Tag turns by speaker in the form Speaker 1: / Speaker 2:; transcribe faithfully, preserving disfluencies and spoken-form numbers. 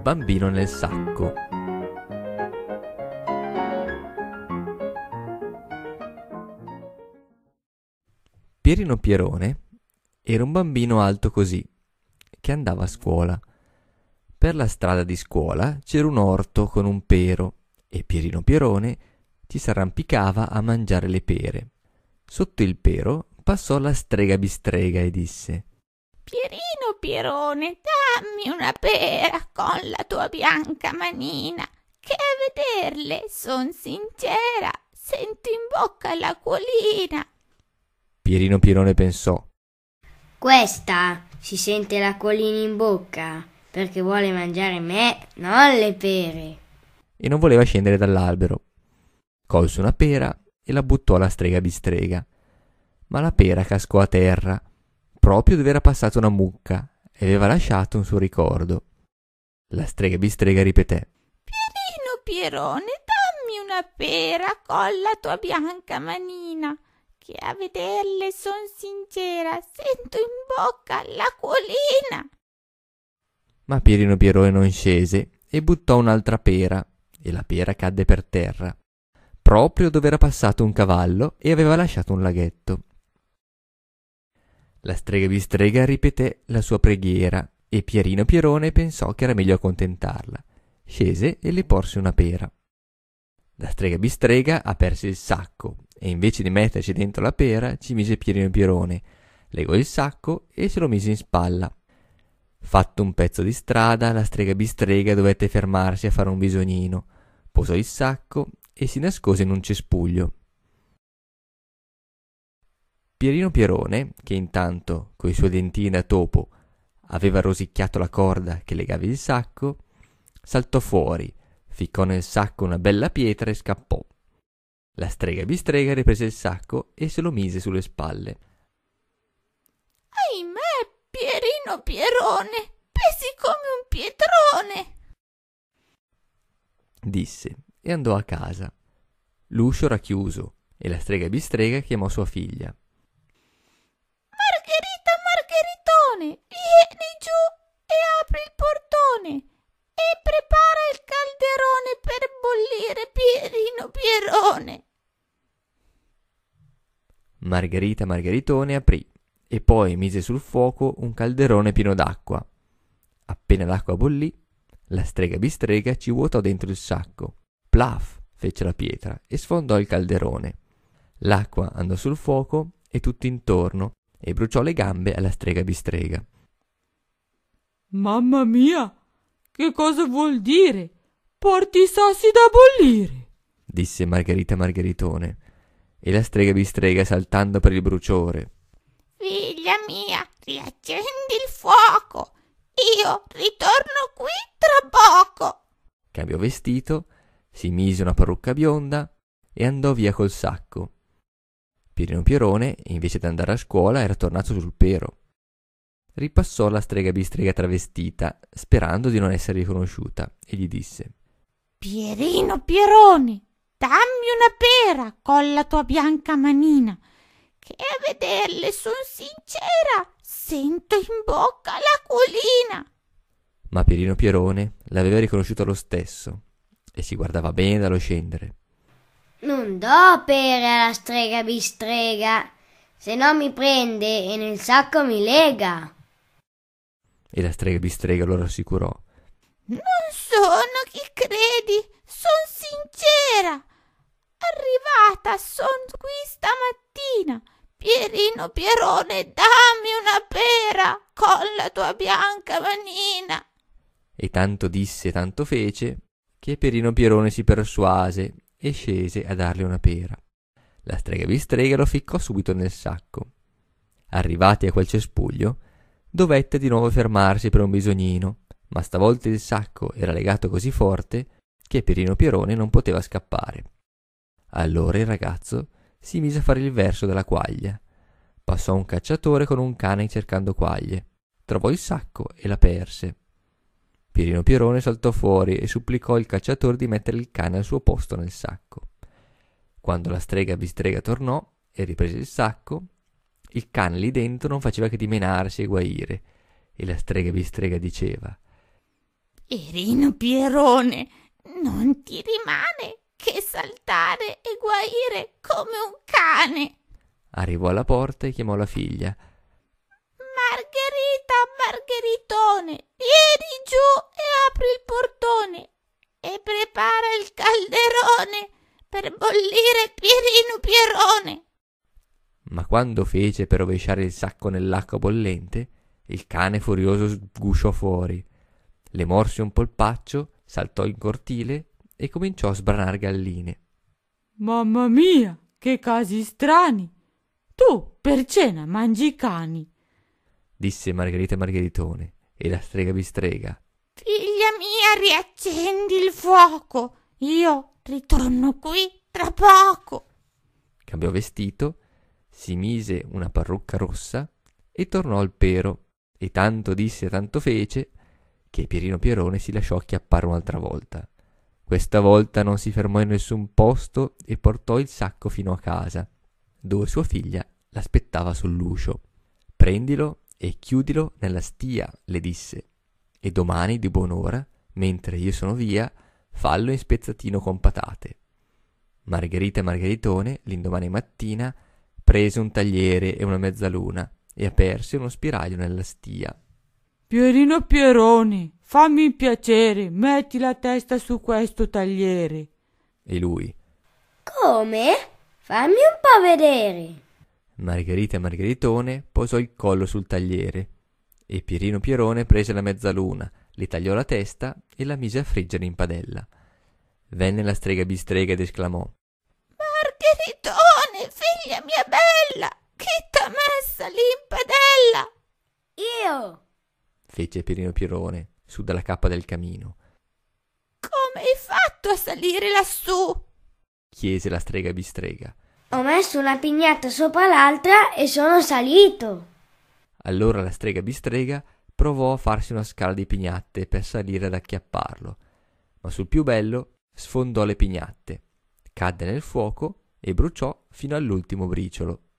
Speaker 1: bambino nel sacco. Pierino Pierone era un bambino alto così, che andava a scuola. Per la strada di scuola c'era un orto con un pero e Pierino Pierone ci s'arrampicava a mangiare le pere. Sotto il pero passò la strega bistrega e disse:
Speaker 2: Pierino Pierone, dammi una pera con la tua bianca manina, che a vederle son sincera, sento in bocca l'acquolina.
Speaker 1: Pierino Pierone pensò:
Speaker 3: questa si sente l'acquolina in bocca perché vuole mangiare me, non le pere.
Speaker 1: E non voleva scendere dall'albero. Colse una pera e la buttò alla strega bistrega, ma la pera cascò a terra, proprio dove era passata una mucca, e aveva lasciato un suo ricordo. La strega bistrega ripeté:
Speaker 2: Pierino Pierone, dammi una pera con la tua bianca manina, che a vederle son sincera, sento in bocca l'acquolina.
Speaker 1: Ma Pierino Pierone non scese e buttò un'altra pera, e la pera cadde per terra, proprio dove era passato un cavallo e aveva lasciato un laghetto. La strega bistrega ripeté la sua preghiera e Pierino Pierone pensò che era meglio accontentarla. Scese e le porse una pera. La strega bistrega aperse il sacco e invece di metterci dentro la pera ci mise Pierino Pierone, legò il sacco e se lo mise in spalla. Fatto un pezzo di strada, la strega bistrega dovette fermarsi a fare un bisognino, posò il sacco e si nascose in un cespuglio. Pierino Pierone, che intanto coi suoi dentini da topo aveva rosicchiato la corda che legava il sacco, saltò fuori, ficcò nel sacco una bella pietra e scappò. La strega bistrega riprese il sacco e se lo mise sulle spalle.
Speaker 2: Ahimè, Pierino Pierone, pesi come un pietrone,
Speaker 1: disse e andò a casa. L'uscio era chiuso e la strega bistrega chiamò sua figlia.
Speaker 2: Margherita, Margheritone, vieni giù e apri il portone e prepara il calderone per bollire Pierino Pierone.
Speaker 1: Margherita Margheritone aprì e poi mise sul fuoco un calderone pieno d'acqua. Appena l'acqua bollì, la strega bistrega ci vuotò dentro il sacco. Plaf! Fece la pietra e sfondò il calderone. L'acqua andò sul fuoco e tutto intorno e bruciò le gambe alla strega bistrega.
Speaker 4: Mamma mia, che cosa vuol dire? Porti i sassi da bollire,
Speaker 1: disse Margherita Margheritone, e la strega bistrega saltando per il bruciore.
Speaker 2: Figlia mia, riaccendi il fuoco, io ritorno qui tra poco.
Speaker 1: Cambiò vestito, si mise una parrucca bionda e andò via col sacco. Pierino Pierone, invece di andare a scuola, era tornato sul pero. Ripassò la strega bistrega travestita, sperando di non essere riconosciuta, e gli disse:
Speaker 2: Pierino Pierone, dammi una pera con la tua bianca manina, che a vederle son sincera, sento in bocca l'acquolina.
Speaker 1: Ma Pierino Pierone l'aveva riconosciuto lo stesso e si guardava bene dallo scendere.
Speaker 3: Non do pere alla strega bistrega, se no mi prende e nel sacco mi lega.
Speaker 1: E la strega bistrega lo rassicurò.
Speaker 2: Non sono chi credi, son sincera. Arrivata son qui stamattina. Pierino Pierone, dammi una pera con la tua bianca manina.
Speaker 1: E tanto disse e tanto fece che Pierino Pierone si persuase e scese a darle una pera. La strega bistrega lo ficcò subito nel sacco. Arrivati a quel cespuglio, dovette di nuovo fermarsi per un bisognino, ma stavolta il sacco era legato così forte che Pierino Pierone non poteva scappare. Allora il ragazzo si mise a fare il verso della quaglia. Passò un cacciatore con un cane cercando quaglie. Trovò il sacco e la perse. Pierino Pierone saltò fuori e supplicò il cacciatore di mettere il cane al suo posto nel sacco. Quando la strega bistrega tornò e riprese il sacco, il cane lì dentro non faceva che dimenarsi e guaire, e la strega bistrega diceva:
Speaker 2: Pierino Pierone, non ti rimane che saltare e guaire come un cane.
Speaker 1: Arrivò alla porta e chiamò la figlia.
Speaker 2: Margherita, Margheritone, vieni giù e apri il portone e prepara il calderone per bollire Pierino Pierone.
Speaker 1: Ma quando fece per rovesciare il sacco nell'acqua bollente, il cane furioso sgusciò fuori, le morse un polpaccio, saltò in cortile e cominciò a sbranar galline.
Speaker 4: Mamma mia, che casi strani! Tu per cena mangi i cani,
Speaker 1: disse Margherita Margheritone, e la strega bistrega.
Speaker 2: Figlia mia, riaccendi il fuoco, io ritorno qui tra poco.
Speaker 1: Cambiò vestito, si mise una parrucca rossa e tornò al pero, e tanto disse e tanto fece che Pierino Pierone si lasciò acchiappare un'altra volta. Questa volta non si fermò in nessun posto e portò il sacco fino a casa, dove sua figlia l'aspettava sull'uscio. Prendilo e chiudilo nella stia, le disse, e domani di buon'ora, mentre io sono via, fallo in spezzatino con patate. Margherita e Margheritone, l'indomani mattina, prese un tagliere e una mezzaluna e aperse uno spiraglio nella stia.
Speaker 4: Pierino Pierone, fammi il piacere, metti la testa su questo tagliere.
Speaker 1: E lui:
Speaker 3: Come? Fammi un po' vedere.
Speaker 1: Margherita e Margheritone posò il collo sul tagliere e Pierino Pierone prese la mezzaluna, le tagliò la testa e la mise a friggere in padella. Venne la strega bistrega ed esclamò:
Speaker 2: Margheritone, figlia mia bella, chi t'ha messa lì in padella?
Speaker 3: Io.
Speaker 1: Fece Pierino Pierone su dalla cappa del camino.
Speaker 2: Come hai fatto a salire lassù?
Speaker 1: Chiese la strega bistrega.
Speaker 3: Ho messo una pignata sopra l'altra e sono salito.
Speaker 1: Allora la strega bistrega provò a farsi una scala di pignatte per salire ad acchiapparlo, ma sul più bello sfondò le pignatte, cadde nel fuoco e bruciò fino all'ultimo briciolo.